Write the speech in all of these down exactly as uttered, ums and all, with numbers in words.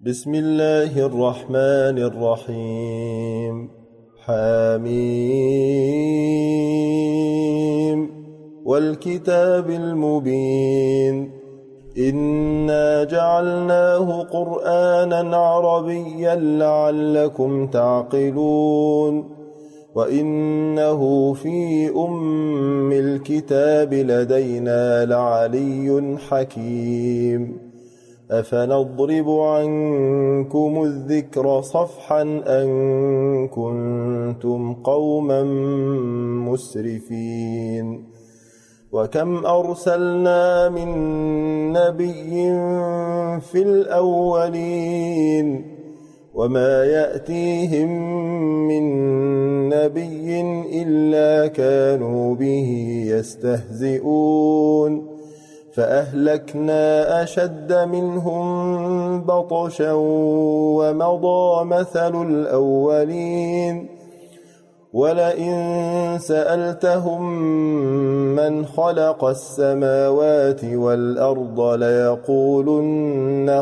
بسم الله الرحمن الرحيم. حميم والكتاب المبين إنا جعلناه قرآنا عربيا لعلكم تعقلون وإنه في أم الكتاب لدينا لعلي حكيم أفنضرب عنكم الذكر صفحا أن كنتم قوما مسرفين وكم أرسلنا من نبي في الأولين وما يأتيهم من نبي إلا كانوا به يستهزئون فأهلكنا أشد منهم بطشا ومضى مثل الأولين ولئن سألتهم من خلق السماوات والأرض ليقولن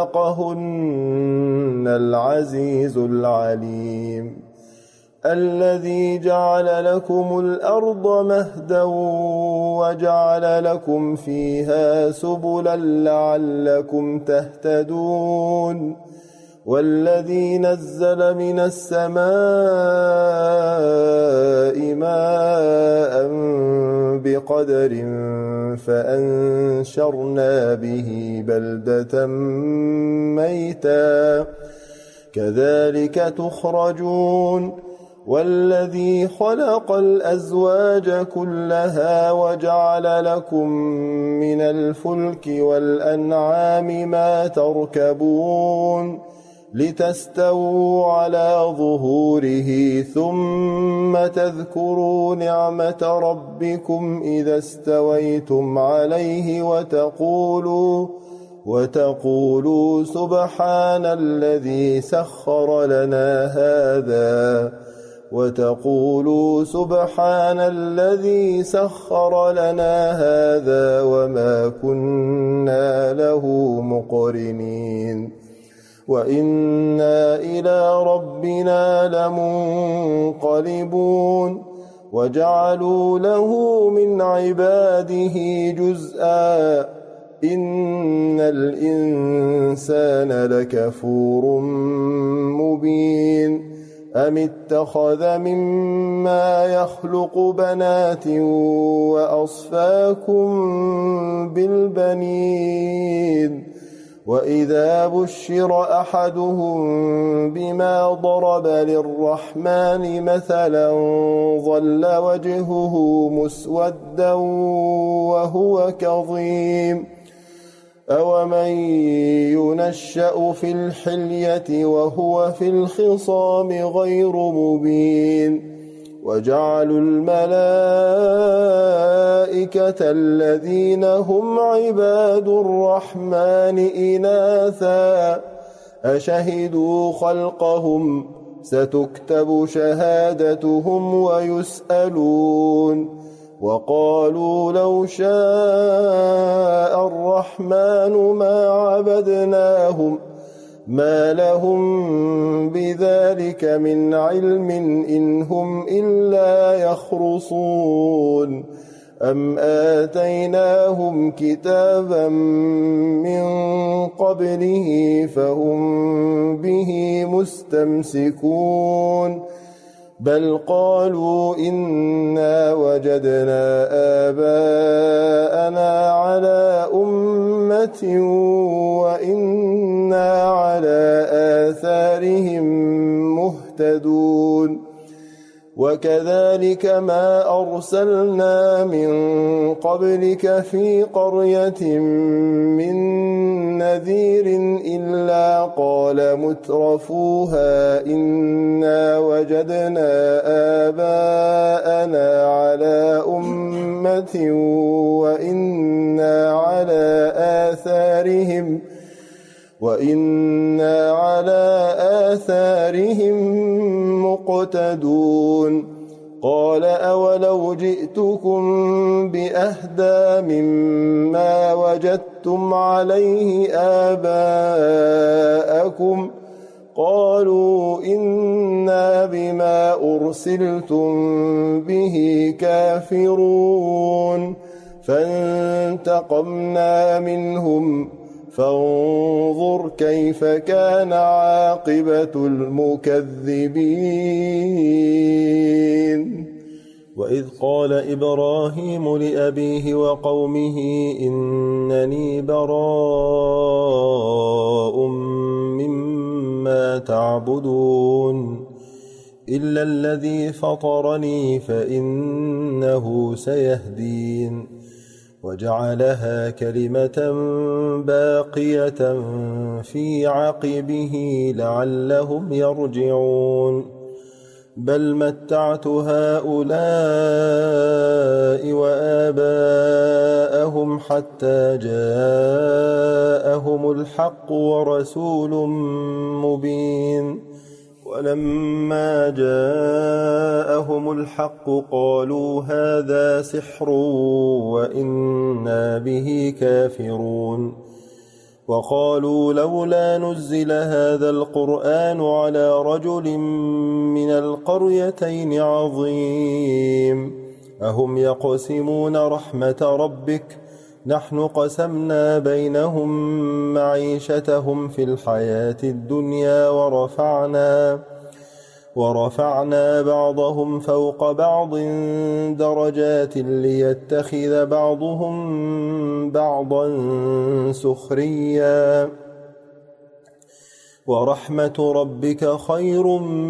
خلقهن العزيز العليم الذي جعل لكم الأرض مهدا وجعل لكم فيها سبلا لعلكم تهتدون والذي نزل من السماء ماء بقدر فأنشرنا به بلدة ميتا كذلك تخرجون والذي خلق الأزواج كلها وجعل لكم من الفلك والأنعام ما تركبون لتستووا على ظهوره ثم تذكروا نعمة ربكم إذا استويتم عليه وتقولوا وتقولوا سبحان الذي سخر لنا هذا وتقولوا سبحان الذي سخر لنا هذا وما كنا له مقرنين وإنا إلى ربنا لمنقلبون وجعلوا له من عباده جزءا إن الإنسان لكفور مبين أم اتخذ مما يخلق بنات وأصفاكم بالبنين وإذا بشر أحدهم بما ضرب للرحمن مثلا ظل وجهه مسودا وهو كظيم أومن ينشأ في الحلية وهو في الخصام غير مبين وجعلوا الملائكة الذين هم عباد الرحمن إناثا أشهدوا خلقهم ستكتب شهادتهم ويسألون وقالوا لو شاء الرحمن ما عبدناهم ما لهم بذلك من علم إن هم إلا يخرصون أم آتيناهم كتابا من قبله فهم به مستمسكون بل قالوا إنا وجدنا آباءنا على أمة وإنا على آثارهم مهتدون وكذلك ما أرسلنا من قبلك في قرية من نذير إلا قال مترفوها إنا وجدنا آباءنا على أمة وإنا على آثارهم وإنا على آثارهم مقتدون قال أولو جئتكم بأهدى مما وجدتم أشهدتم عليه آباءكم قالوا إنا بما أرسلتم به كافرون فانتقمنا منهم فانظر كيف كان عاقبة المكذبين. وإذ قال إبراهيم لأبيه وقومه إنني براء مما تعبدون إلا الذي فطرني فإنه سيهدين وجعلها كلمة باقية في عقبه لعلهم يرجعون بل متعت هؤلاء وآباءهم حتى جاءهم الحق ورسول مبين ولما جاءهم الحق قالوا هذا سحر وإنا به كافرون وقالوا لولا نزل هذا القرآن على رجل من القريتين عظيم أهم يقسمون رحمة ربك نحن قسمنا بينهم معيشتهم في الحياة الدنيا ورفعنا ورفعنا بعضهم فوق بعض درجات ليتخذ بعضهم بعضا سخريا ورحمة ربك خير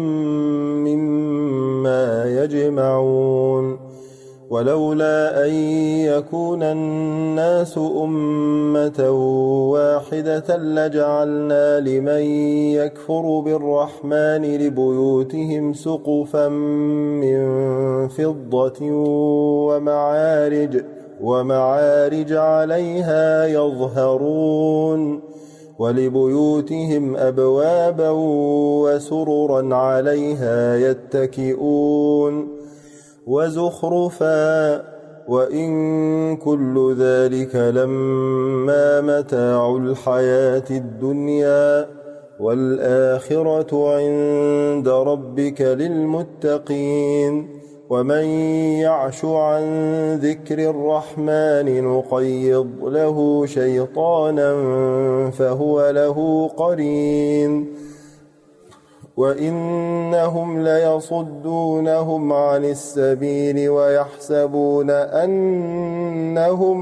مما يجمعون ولولا أن يكون الناس أمة واحدة لجعلنا لمن يكفر بالرحمن لبيوتهم سقفا من فضة ومعارج, ومعارج عليها يظهرون ولبيوتهم أبوابا وسررا عليها يتكئون وزخرفا وإن كل ذلك لما متاع الحياة الدنيا والآخرة عند ربك للمتقين ومن يعش عن ذكر الرحمن نقيض له شيطانا فهو له قرين وإنهم ليصدونهم عن السبيل ويحسبون أنهم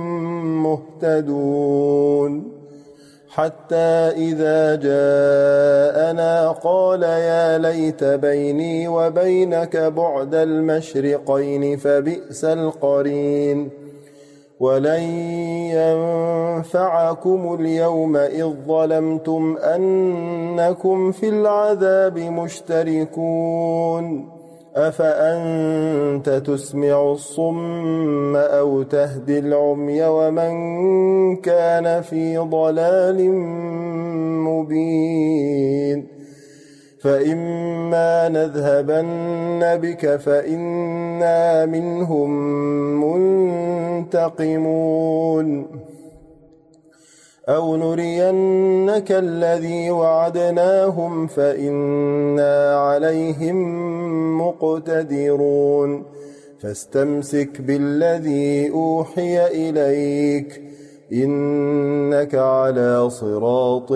مهتدون حتى إذا جاءنا قال يا ليت بيني وبينك بعد المشرقين فبئس القرين ولن ينفعكم اليوم إذ ظلمتم أنكم في العذاب مشتركون أفأنت تسمع الصم أو تهدي العمي ومن كان في ضلال مبين فإما نذهبن بك فإنا منهم منتقمون أو نرينك الذي وعدناهم فإنا عليهم مقتدرون فاستمسك بالذي أوحي إليك إنك على صراط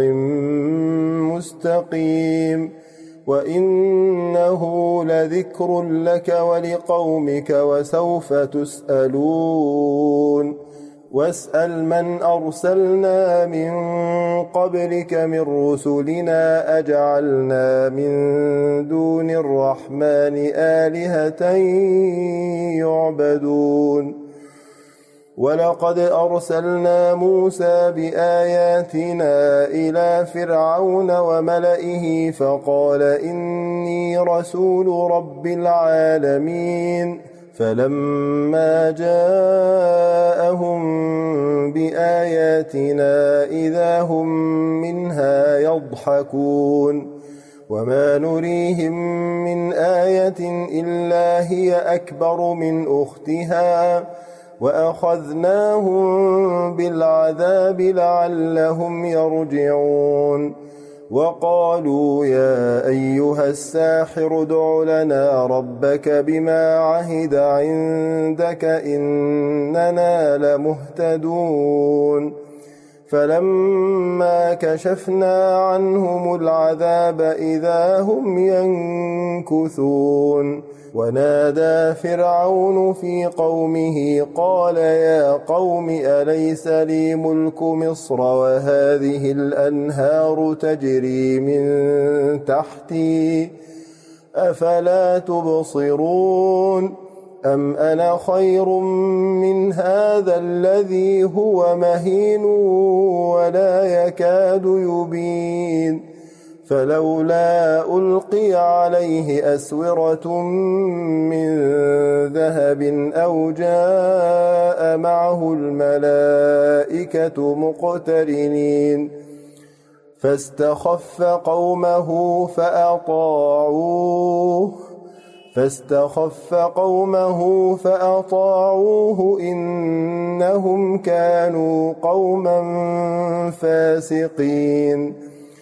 مستقيم وإنه لذكر لك ولقومك وسوف تسألون واسأل من أرسلنا من قبلك من رسلنا أجعلنا من دون الرحمن آلهة يعبدون ولقد أرسلنا موسى بآياتنا إلى فرعون وملئه فقال إني رسول رب العالمين فلما جاءهم بآياتنا إذا هم منها يضحكون وما نريهم من آية إلا هي أكبر من أختها وأخذناهم بالعذاب لعلهم يرجعون وقالوا يا أيها الساحر ادع لنا ربك بما عهد عندك إننا لمهتدون فلما كشفنا عنهم العذاب إذا هم ينكثون ونادى فرعون في قومه قال يا قوم أليس لي ملك مصر وهذه الأنهار تجري من تحتي أفلا تبصرون أم أنا خير من هذا الذي هو مهين ولا يكاد يبين فلولا ألقي عليه أسورة من ذهب أو جاء معه الملائكة مقترنين فاستخف قومه فأطاعوه فاستخف قومه فأطاعوه إنهم كانوا قوما فاسقين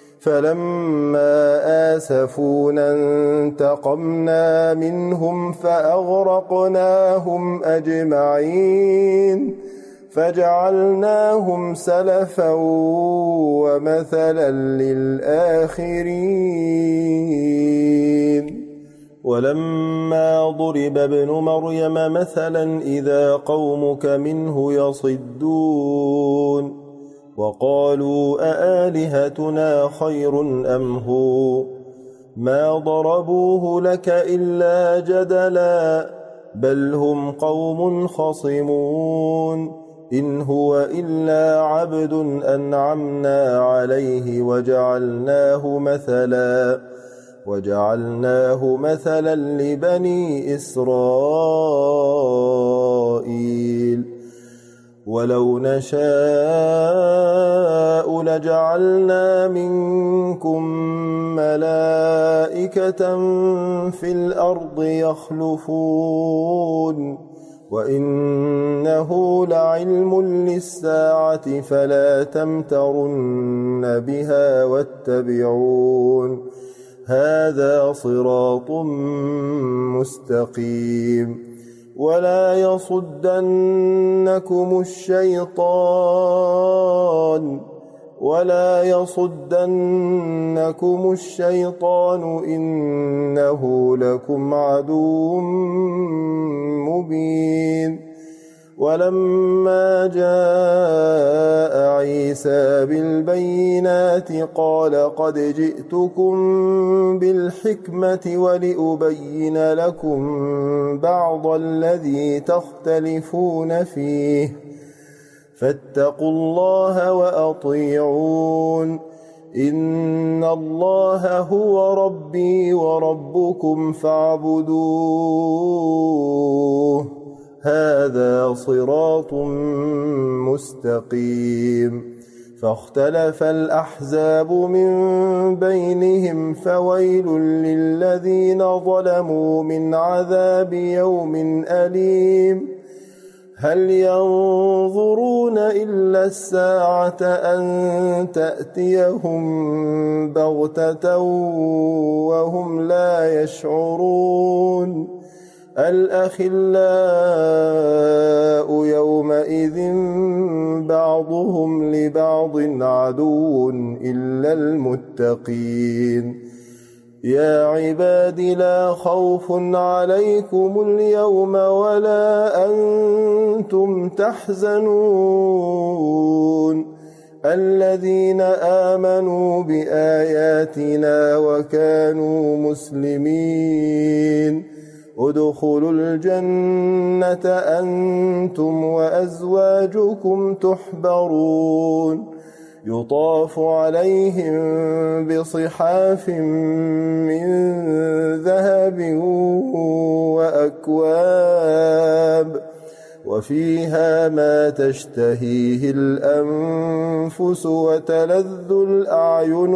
فلما آسفونا انتقمنا منهم فأغرقناهم أجمعين فجعلناهم سلفا ومثلا للآخرين ولما ضرب ابن مريم مثلا إذا قومك منه يصدون وقالوا أآلهتنا خير أم هو ما ضربوه لك إلا جدلا بل هم قوم خصمون إن هو إلا عبد أنعمنا عليه وجعلناه مثلا وجعلناه مثلا لبني إسرائيل ولو نشاء لجعلنا منكم ملائكة في الأرض يخلفون وإنه لعلم للساعة فلا تمترن بها واتبعون هذا صراط مستقيم ولا يصدنكم الشيطان ولا يصدنكم الشيطان إنه لكم عدو مبين ولما جاء عيسى بالبينات قال قد جئتكم بالحكمة ولأبين لكم بعض الذي تختلفون فيه فاتقوا الله وأطيعون إن الله هو ربي وربكم فاعبدوه هذا صراط مستقيم فاختلف الأحزاب من بينهم فويل للذين ظلموا من عذاب يوم أليم هل ينظرون إلا الساعة أن تأتيهم بغتة وهم لا يشعرون الأخلاء يومئذ بعضهم لبعض عدو إلا المتقين يا عباد لا خوف عليكم اليوم ولا أنتم تحزنون الذين آمنوا بآياتنا وكانوا مسلمين ادخلوا الجنة أنتم وأزواجكم تحبرون يطاف عليهم بصحاف من ذهب وأكواب وفيها ما تشتهيه الأنفس وتلذ الأعين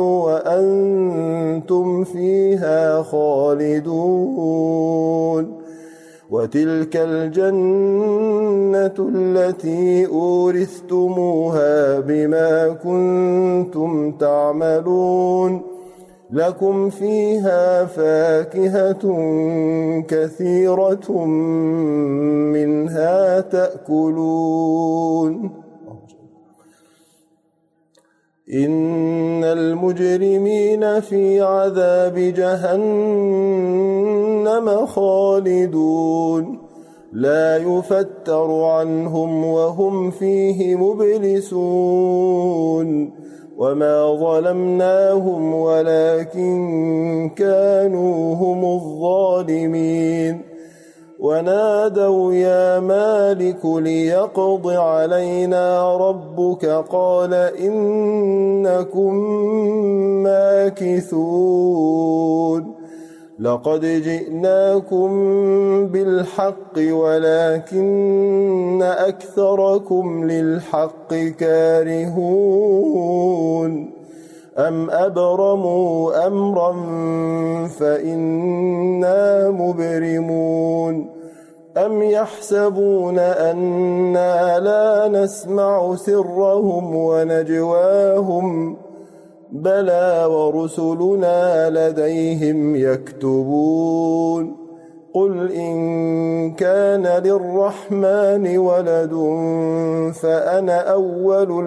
وأنتم فيها خالدون وتلك الجنة التي أورثتموها بما كنتم تعملون لكم فيها فاكهة كثيرة منها تأكلون إن المجرمين في عذاب جهنم خالدون لا يفتر عنهم وهم فيه مبلسون وما ظلمناهم ولكن كانوا هم الظالمين ونادوا يا مالك ليقض علينا ربك قال إنكم ماكثون لقد جئناكم بالحق ولكن أكثركم للحق كارهون أم أبرموا أمرا فإنا مبرمون أم يحسبون أنا لا نسمع سرهم ونجواهم بلى ورسلنا لديهم يكتبون قل إن كان للرحمن ولد فأنا أول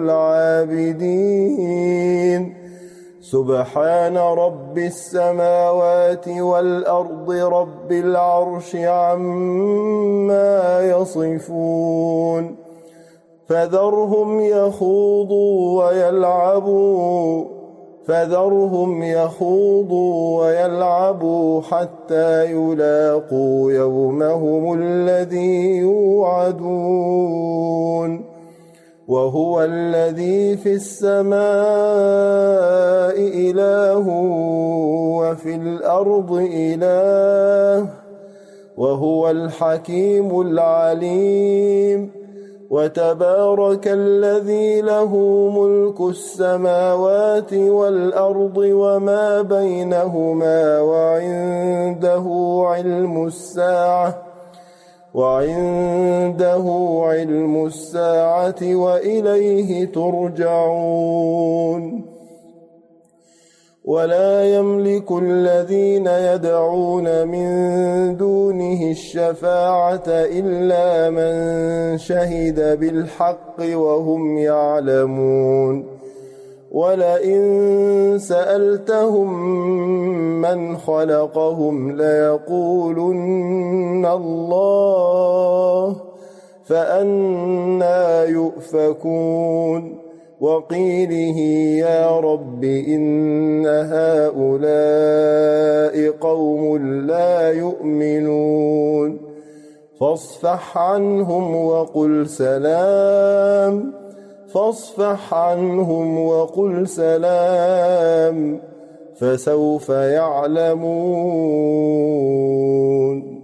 العابدين سبحان رب السماوات والأرض رب العرش عما يصفون فذرهم يخوضوا ويلعبوا فذرهم يخوضوا ويلعبوا حتى يلاقوا يومهم الذي يوعدون وهو الذي في السماء إله وفي الأرض إله وهو الحكيم العليم وتبارك الذي له ملك السماوات والأرض وما بينهما وعنده علم الساعة وعنده علم الساعة وإليه ترجعون ولا يملك الذين يدعون من دونه الشفاعة إلا من شهد بالحق وهم يعلمون ولئن سألتهم من خلقهم ليقولن الله فأنى يؤفكون وقيله يا رب إن هؤلاء قوم لا يؤمنون فاصفح عنهم وقل سلام فاصفح عنهم وقل سلام فسوف يعلمون